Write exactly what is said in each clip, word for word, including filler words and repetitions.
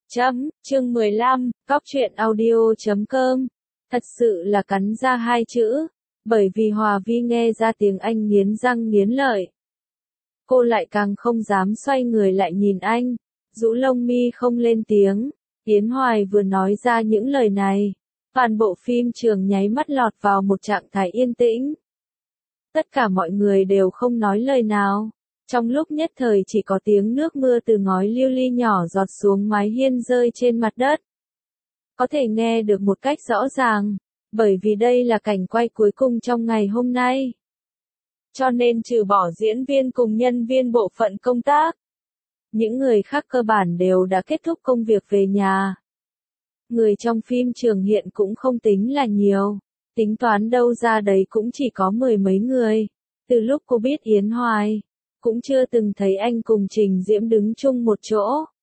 Chấm, chương mười lăm, cóc truyện audio chấm com. Thật sự là cắn ra hai chữ, bởi vì Hòa Vi nghe ra tiếng anh nghiến răng nghiến lợi. Cô lại càng không dám xoay người lại nhìn anh, rũ lông mi không lên tiếng. Yến Hoài vừa nói ra những lời này, toàn bộ phim trường nháy mắt lọt vào một trạng thái yên tĩnh. Tất cả mọi người đều không nói lời nào. Trong lúc nhất thời chỉ có tiếng nước mưa từ ngói lưu ly nhỏ giọt xuống mái hiên rơi trên mặt đất. Có thể nghe được một cách rõ ràng, bởi vì đây là cảnh quay cuối cùng trong ngày hôm nay. Cho nên trừ bỏ diễn viên cùng nhân viên bộ phận công tác, những người khác cơ bản đều đã kết thúc công việc về nhà. Người trong phim trường hiện cũng không tính là nhiều, tính toán đâu ra đấy cũng chỉ có mười mấy người. Từ lúc cô biết Yến Hoài, cũng chưa từng thấy anh cùng Trình Diễm đứng chung một chỗ,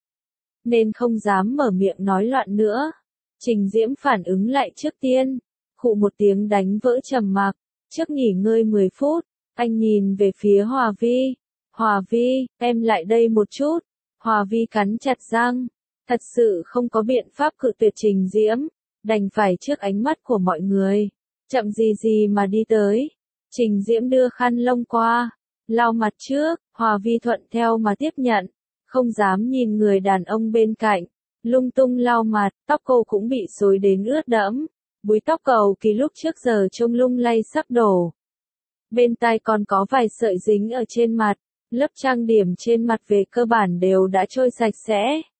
nên không dám mở miệng nói loạn nữa. Trình Diễm phản ứng lại trước tiên, khụ một tiếng đánh vỡ trầm mặc. Trước nghỉ ngơi mười phút, anh nhìn về phía Hòa Vi. Hòa Vi, em lại đây một chút. Hòa Vi cắn chặt răng, thật sự không có biện pháp cự tuyệt Trình Diễm, đành phải trước ánh mắt của mọi người, chậm gì gì mà đi tới. Trình Diễm đưa khăn lông qua, lau mặt trước. Hòa Vi thuận theo mà tiếp nhận, không dám nhìn người đàn ông bên cạnh, lung tung lau mặt. Tóc cô cũng bị xối đến ướt đẫm, búi tóc cầu kỳ lúc trước giờ trông lung lay sắp đổ. Bên tai còn có vài sợi dính ở trên mặt, lớp trang điểm trên mặt về cơ bản đều đã trôi sạch sẽ.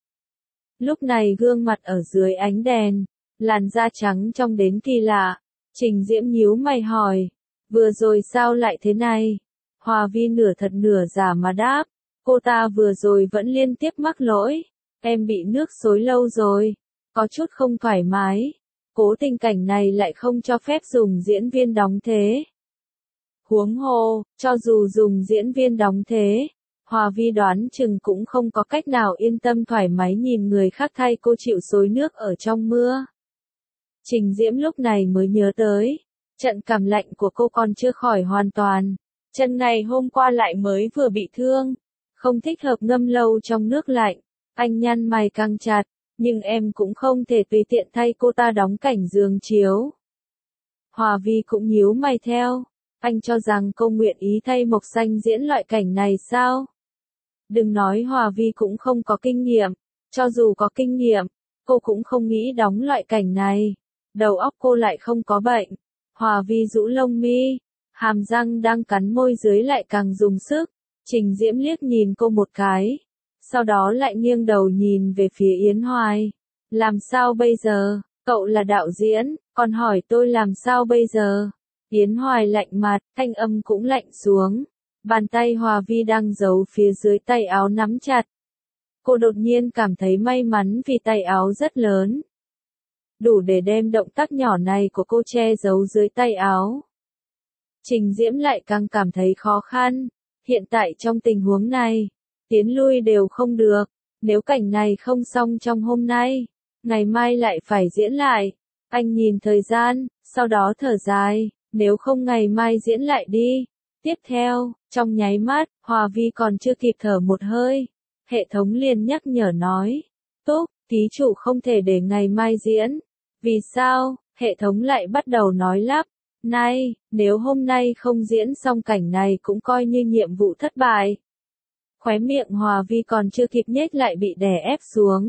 Lúc này gương mặt ở dưới ánh đèn, làn da trắng trong đến kỳ lạ. Trình Diễm nhíu mày hỏi, vừa rồi sao lại thế này? Hòa Vi nửa thật nửa giả mà đáp, cô ta vừa rồi vẫn liên tiếp mắc lỗi, em bị nước xối lâu rồi, có chút không thoải mái. Cố tình cảnh này lại không cho phép dùng diễn viên đóng thế. Huống hồ, cho dù dùng diễn viên đóng thế, Hòa Vi đoán chừng cũng không có cách nào yên tâm thoải mái nhìn người khác thay cô chịu xối nước ở trong mưa. Trình Diễm lúc này mới nhớ tới, trận cảm lạnh của cô còn chưa khỏi hoàn toàn. Chân ngày hôm qua lại mới vừa bị thương, không thích hợp ngâm lâu trong nước lạnh. Anh nhăn mày căng chặt, nhưng em cũng không thể tùy tiện thay cô ta đóng cảnh giường chiếu. Hòa Vi cũng nhíu mày theo, anh cho rằng cô nguyện ý thay Mộc Xanh diễn loại cảnh này sao? Đừng nói Hòa Vi cũng không có kinh nghiệm, cho dù có kinh nghiệm, cô cũng không nghĩ đóng loại cảnh này. Đầu óc cô lại không có bệnh. Hòa Vi rũ lông mi, hàm răng đang cắn môi dưới lại càng dùng sức. Trình Diễm liếc nhìn cô một cái, sau đó lại nghiêng đầu nhìn về phía Yến Hoài. Làm sao bây giờ, cậu là đạo diễn, còn hỏi tôi làm sao bây giờ? Yến Hoài lạnh mặt, thanh âm cũng lạnh xuống. Bàn tay Hòa Vi đang giấu phía dưới tay áo nắm chặt. Cô đột nhiên cảm thấy may mắn vì tay áo rất lớn, đủ để đem động tác nhỏ này của cô che giấu dưới tay áo. Trình Diễm lại càng cảm thấy khó khăn. Hiện tại trong tình huống này, tiến lui đều không được. Nếu cảnh này không xong trong hôm nay, ngày mai lại phải diễn lại. Anh nhìn thời gian, sau đó thở dài, nếu không ngày mai diễn lại đi. Tiếp theo, trong nháy mắt, Hòa Vi còn chưa kịp thở một hơi, hệ thống liền nhắc nhở nói, Túc, thí chủ không thể để ngày mai diễn. Vì sao? Hệ thống lại bắt đầu nói lắp, này, nếu hôm nay không diễn xong cảnh này cũng coi như nhiệm vụ thất bại. Khóe miệng Hòa Vi còn chưa kịp nhếch lại bị đè ép xuống.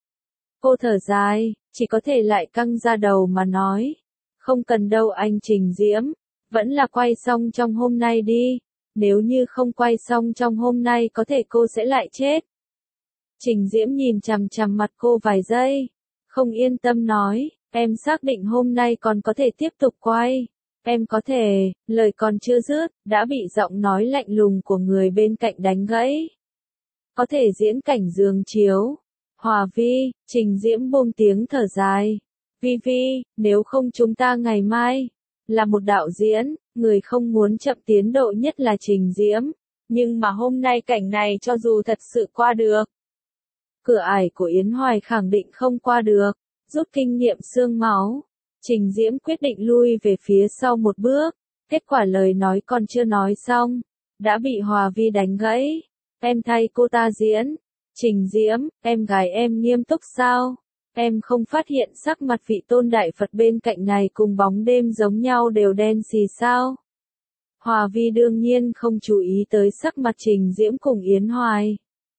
Cô thở dài, chỉ có thể lại căng ra đầu mà nói, không cần đâu anh Trình Diễm, vẫn là quay xong trong hôm nay đi, nếu như không quay xong trong hôm nay có thể cô sẽ lại chết. Trình Diễm nhìn chằm chằm mặt cô vài giây, không yên tâm nói, em xác định hôm nay còn có thể tiếp tục quay. Em có thể, lời còn chưa dứt, đã bị giọng nói lạnh lùng của người bên cạnh đánh gãy. Có thể diễn cảnh giường chiếu. Hòa Vi, Trình Diễm buông tiếng thở dài. Vi Vi, nếu không chúng ta ngày mai, là một đạo diễn, người không muốn chậm tiến độ nhất là Trình Diễm. Nhưng mà hôm nay cảnh này cho dù thật sự qua được, cửa ải của Yến Hoài khẳng định không qua được. Rút kinh nghiệm xương máu, Trình Diễm quyết định lui về phía sau một bước. Kết quả lời nói còn chưa nói xong, đã bị Hòa Vi đánh gãy. Em thay cô ta diễn. Trình Diễm, em gái em nghiêm túc sao? Em không phát hiện sắc mặt vị tôn đại Phật bên cạnh này cùng bóng đêm giống nhau đều đen xì sao? Hòa Vi đương nhiên không chú ý tới sắc mặt Trình Diễm cùng Yến Hoài.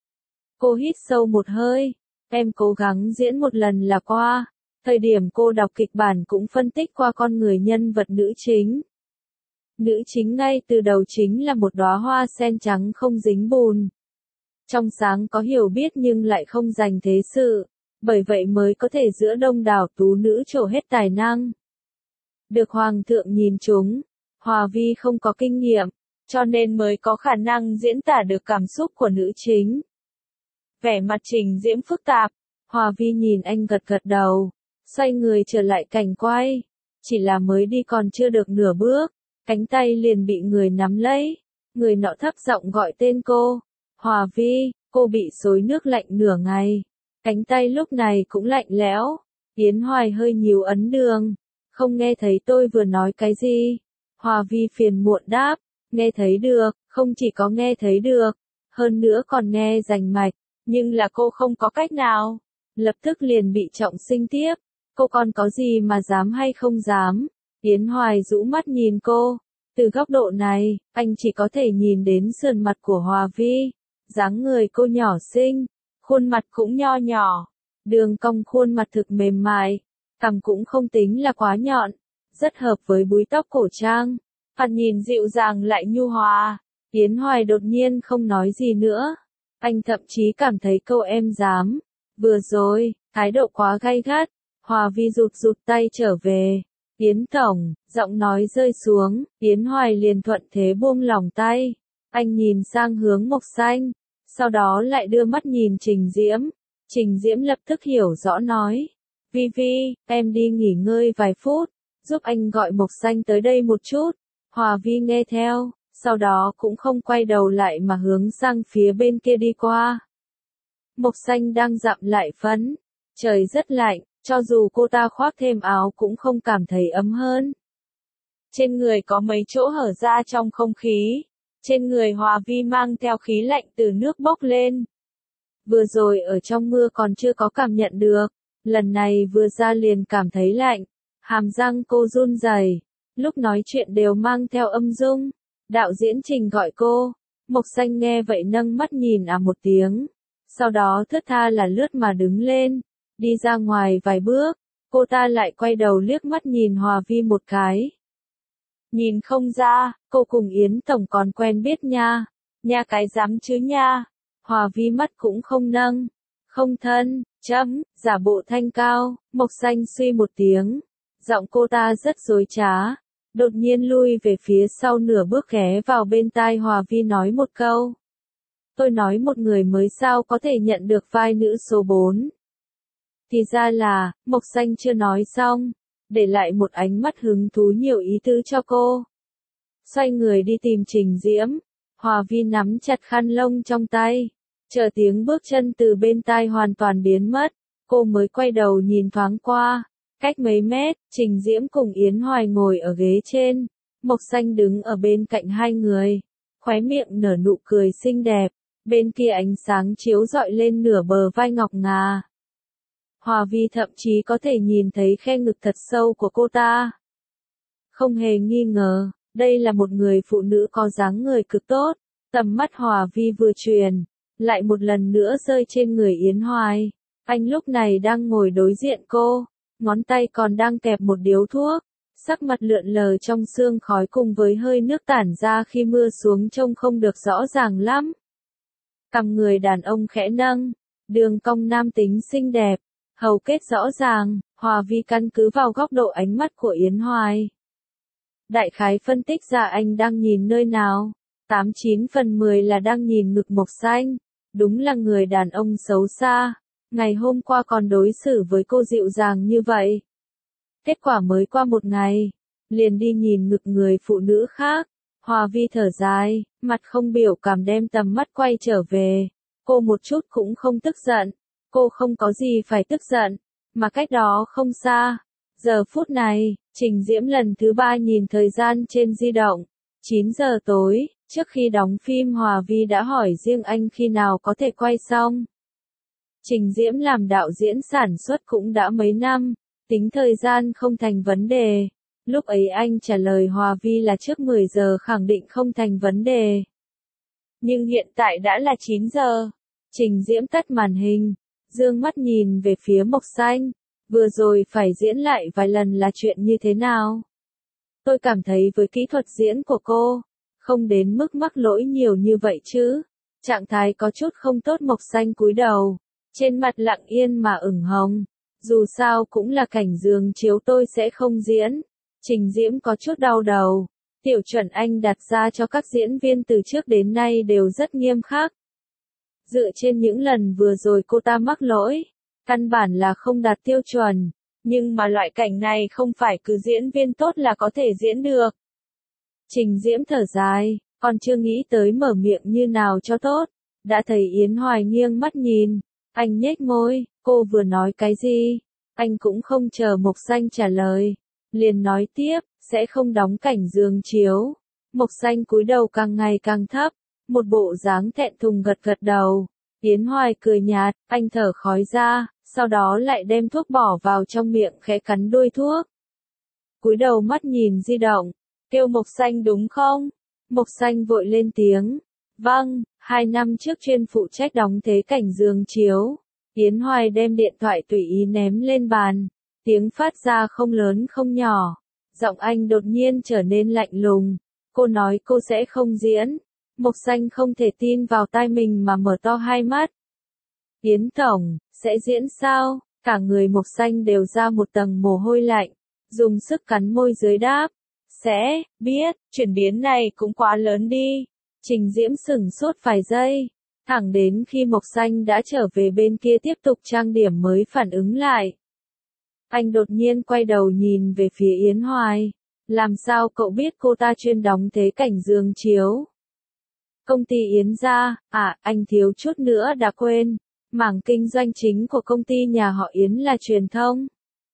Cô hít sâu một hơi, em cố gắng diễn một lần là qua. Thời điểm cô đọc kịch bản cũng phân tích qua con người nhân vật nữ chính. Nữ chính ngay từ đầu chính là một đóa hoa sen trắng không dính bùn. Trong sáng có hiểu biết nhưng lại không dành thế sự, bởi vậy mới có thể giữa đông đảo tú nữ trổ hết tài năng. Được Hoàng thượng nhìn trúng, Hòa Vi không có kinh nghiệm, cho nên mới có khả năng diễn tả được cảm xúc của nữ chính. Vẻ mặt Trình Diễm phức tạp, Hòa Vi nhìn anh gật gật đầu, xoay người trở lại cảnh quay. Chỉ là mới đi còn chưa được nửa bước, cánh tay liền bị người nắm lấy, người nọ thấp giọng gọi tên cô. Hòa Vi, cô bị xối nước lạnh nửa ngày, cánh tay lúc này cũng lạnh lẽo. Yến Hoài hơi nhíu ấn đường, không nghe thấy tôi vừa nói cái gì. Hòa Vi phiền muộn đáp, nghe thấy được, không chỉ có nghe thấy được, hơn nữa còn nghe rành mạch, nhưng là cô không có cách nào, lập tức liền bị trọng sinh tiếp. Cô còn có gì mà dám hay không dám? Yến Hoài rũ mắt nhìn cô, từ góc độ này, anh chỉ có thể nhìn đến sườn mặt của Hòa Vi, dáng người cô nhỏ xinh, khuôn mặt cũng nho nhỏ, đường cong khuôn mặt thực mềm mại, cằm cũng không tính là quá nhọn, rất hợp với búi tóc cổ trang, mặt nhìn dịu dàng lại nhu hòa. Yến Hoài đột nhiên không nói gì nữa, anh thậm chí cảm thấy câu em dám, vừa rồi, thái độ quá gay gắt. Hòa Vi rụt rụt tay trở về. Yến Tổng, giọng nói rơi xuống, Yến Hoài liền thuận thế buông lỏng tay. Anh nhìn sang hướng Mộc Xanh, sau đó lại đưa mắt nhìn Trình Diễm. Trình Diễm lập tức hiểu rõ nói, Vi Vi, em đi nghỉ ngơi vài phút, giúp anh gọi Mộc Xanh tới đây một chút. Hòa Vi nghe theo, sau đó cũng không quay đầu lại mà hướng sang phía bên kia đi qua. Mộc Xanh đang dặm lại phấn, trời rất lạnh. Cho dù cô ta khoác thêm áo cũng không cảm thấy ấm hơn. Trên người có mấy chỗ hở ra trong không khí. Trên người Hòa Vi mang theo khí lạnh từ nước bốc lên. Vừa rồi ở trong mưa còn chưa có cảm nhận được. Lần này vừa ra liền cảm thấy lạnh. Hàm răng cô run rẩy, lúc nói chuyện đều mang theo âm dung. Đạo diễn Trình gọi cô. Mộc Xanh nghe vậy nâng mắt nhìn à một tiếng. Sau đó thướt tha là lướt mà đứng lên. Đi ra ngoài vài bước, cô ta lại quay đầu liếc mắt nhìn Hòa Vi một cái. Nhìn không ra, cô cùng Yến Tổng còn quen biết nha. Nha cái dám chứ nha. Hòa Vi mắt cũng không nâng. Không thân, chấm, giả bộ thanh cao. Mộc Xanh suy một tiếng. Giọng cô ta rất dối trá. Đột nhiên lui về phía sau nửa bước ghé vào bên tai Hòa Vi nói một câu. Tôi nói một người mới sao có thể nhận được vai nữ số bốn. Thì ra là, Mộc Xanh chưa nói xong, để lại một ánh mắt hứng thú nhiều ý tứ cho cô. Xoay người đi tìm Trình Diễm, Hòa Vi nắm chặt khăn lông trong tay, chờ tiếng bước chân từ bên tai hoàn toàn biến mất, cô mới quay đầu nhìn thoáng qua, cách mấy mét, Trình Diễm cùng Yến Hoài ngồi ở ghế trên, Mộc Xanh đứng ở bên cạnh hai người, khóe miệng nở nụ cười xinh đẹp, bên kia ánh sáng chiếu rọi lên nửa bờ vai ngọc ngà. Hòa Vi thậm chí có thể nhìn thấy khe ngực thật sâu của cô ta. Không hề nghi ngờ, đây là một người phụ nữ có dáng người cực tốt. Tầm mắt Hòa Vi vừa truyền, lại một lần nữa rơi trên người Yến Hoài. Anh lúc này đang ngồi đối diện cô, ngón tay còn đang kẹp một điếu thuốc, sắc mặt lượn lờ trong sương khói cùng với hơi nước tản ra khi mưa xuống trông không được rõ ràng lắm. Cằm người đàn ông khẽ nâng, đường cong nam tính xinh đẹp. Hầu kết rõ ràng, Hòa Vi căn cứ vào góc độ ánh mắt của Yến Hoài. Đại khái phân tích ra anh đang nhìn nơi nào, tám chín phần mười là đang nhìn ngực Mộc Xanh, đúng là người đàn ông xấu xa, ngày hôm qua còn đối xử với cô dịu dàng như vậy. Kết quả mới qua một ngày, liền đi nhìn ngực người phụ nữ khác, Hòa Vi thở dài, mặt không biểu cảm đem tầm mắt quay trở về, cô một chút cũng không tức giận. Cô không có gì phải tức giận, mà cách đó không xa. Giờ phút này, Trình Diễm lần thứ ba nhìn thời gian trên di động. chín giờ tối, trước khi đóng phim Hòa Vi đã hỏi riêng anh khi nào có thể quay xong. Trình Diễm làm đạo diễn sản xuất cũng đã mấy năm, tính thời gian không thành vấn đề. Lúc ấy anh trả lời Hòa Vi là trước mười giờ khẳng định không thành vấn đề. Nhưng hiện tại đã là chín giờ. Trình Diễm tắt màn hình, dương mắt nhìn về phía Mộc Xanh. Vừa rồi phải diễn lại vài lần là chuyện như thế nào? Tôi cảm thấy với kỹ thuật diễn của cô, không đến mức mắc lỗi nhiều như vậy chứ. Trạng thái có chút không tốt. Mộc Xanh cúi đầu, trên mặt lặng yên mà ửng hồng. Dù sao cũng là cảnh giường chiếu, tôi sẽ không diễn. Trình Diễm có chút đau đầu. Tiêu chuẩn anh đặt ra cho các diễn viên từ trước đến nay đều rất nghiêm khắc. Dựa trên những lần vừa rồi cô ta mắc lỗi, căn bản là không đạt tiêu chuẩn. Nhưng mà loại cảnh này không phải cứ diễn viên tốt là có thể diễn được. Trình Diễm thở dài, còn chưa nghĩ tới mở miệng như nào cho tốt. Đã thấy Yến Hoài nghiêng mắt nhìn, anh nhếch môi, cô vừa nói cái gì? Anh cũng không chờ Mộc Xanh trả lời, liền nói tiếp, sẽ không đóng cảnh giường chiếu. Mộc Xanh cúi đầu càng ngày càng thấp, một bộ dáng thẹn thùng gật gật đầu. Yến Hoài cười nhạt, anh thở khói ra, sau đó lại đem thuốc bỏ vào trong miệng khẽ cắn đuôi thuốc. Cúi đầu mắt nhìn di động, kêu Mộc Xanh đúng không? Mộc Xanh vội lên tiếng, vâng, hai năm trước chuyên phụ trách đóng thế cảnh giường chiếu. Yến Hoài đem điện thoại tùy ý ném lên bàn, tiếng phát ra không lớn không nhỏ. Giọng anh đột nhiên trở nên lạnh lùng, cô nói cô sẽ không diễn. Mộc Xanh không thể tin vào tai mình mà mở to hai mắt. Yến Tổng, sẽ diễn sao? Cả người Mộc Xanh đều ra một tầng mồ hôi lạnh, dùng sức cắn môi dưới đáp. Sẽ, biết, chuyển biến này cũng quá lớn đi. Trình Diễm sửng sốt vài giây, thẳng đến khi Mộc Xanh đã trở về bên kia tiếp tục trang điểm mới phản ứng lại. Anh đột nhiên quay đầu nhìn về phía Yến Hoài. Làm sao cậu biết cô ta chuyên đóng thế cảnh giường chiếu? Công ty Yến gia, à, anh thiếu chút nữa đã quên. Mảng kinh doanh chính của công ty nhà họ Yến là truyền thông.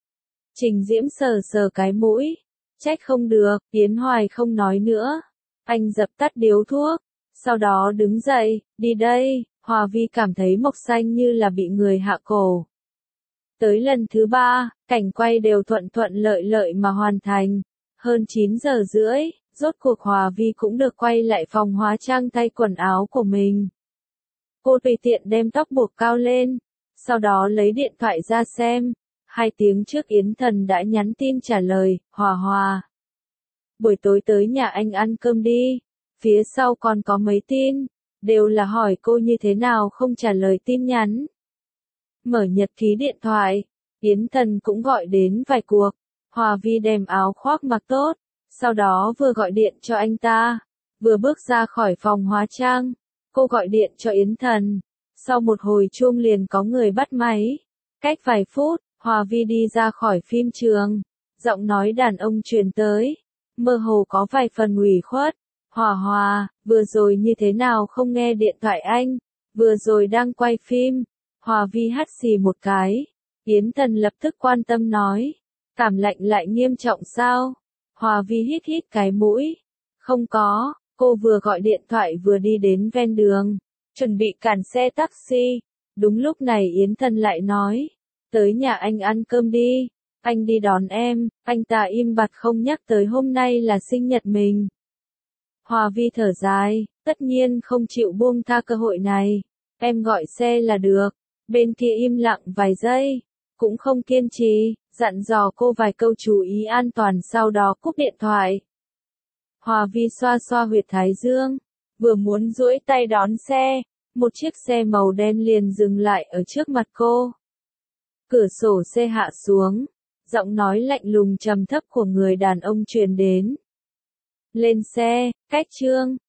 Trình Diễm sờ sờ cái mũi. Trách không được, Yến Hoài không nói nữa. Anh dập tắt điếu thuốc, sau đó đứng dậy, đi đây. Hòa Vi cảm thấy Mộc Xanh như là bị người hạ cổ. Tới lần thứ ba, cảnh quay đều thuận thuận lợi lợi mà hoàn thành. Hơn chín giờ rưỡi, rốt cuộc Hòa Vi cũng được quay lại phòng hóa trang thay quần áo của mình. Cô tùy tiện đem tóc buộc cao lên, sau đó lấy điện thoại ra xem. Hai tiếng trước Yến Thần đã nhắn tin trả lời, Hòa Hòa. Buổi tối tới nhà anh ăn cơm đi. Phía sau còn có mấy tin, đều là hỏi cô như thế nào không trả lời tin nhắn. Mở nhật ký điện thoại, Yến Thần cũng gọi đến vài cuộc. Hòa Vi đem áo khoác mặc tốt, sau đó vừa gọi điện cho anh ta, vừa bước ra khỏi phòng hóa trang. Cô gọi điện cho Yến Thần, sau một hồi chuông liền có người bắt máy. Cách vài phút, Hòa Vi đi ra khỏi phim trường, giọng nói đàn ông truyền tới, mơ hồ có vài phần ủy khuất. Hòa Hòa, vừa rồi như thế nào không nghe điện thoại anh, vừa rồi đang quay phim. Hòa Vi hắt xì một cái, Yến Thần lập tức quan tâm nói, cảm lạnh lại nghiêm trọng sao? Hòa Vi hít hít cái mũi, không có, cô vừa gọi điện thoại vừa đi đến ven đường, chuẩn bị cản xe taxi. Đúng lúc này Yến Thần lại nói, tới nhà anh ăn cơm đi, anh đi đón em. Anh ta im bặt không nhắc tới hôm nay là sinh nhật mình. Hòa Vi thở dài, tất nhiên không chịu buông tha cơ hội này. Em gọi xe là được. Bên kia im lặng vài giây, cũng không kiên trì, dặn dò cô vài câu chú ý an toàn sau đó cúp điện thoại. Hòa Vi xoa xoa huyệt thái dương, vừa muốn duỗi tay đón xe, một chiếc xe màu đen liền dừng lại ở trước mặt cô. Cửa sổ xe hạ xuống, giọng nói lạnh lùng trầm thấp của người đàn ông truyền đến. Lên xe, cách Trương.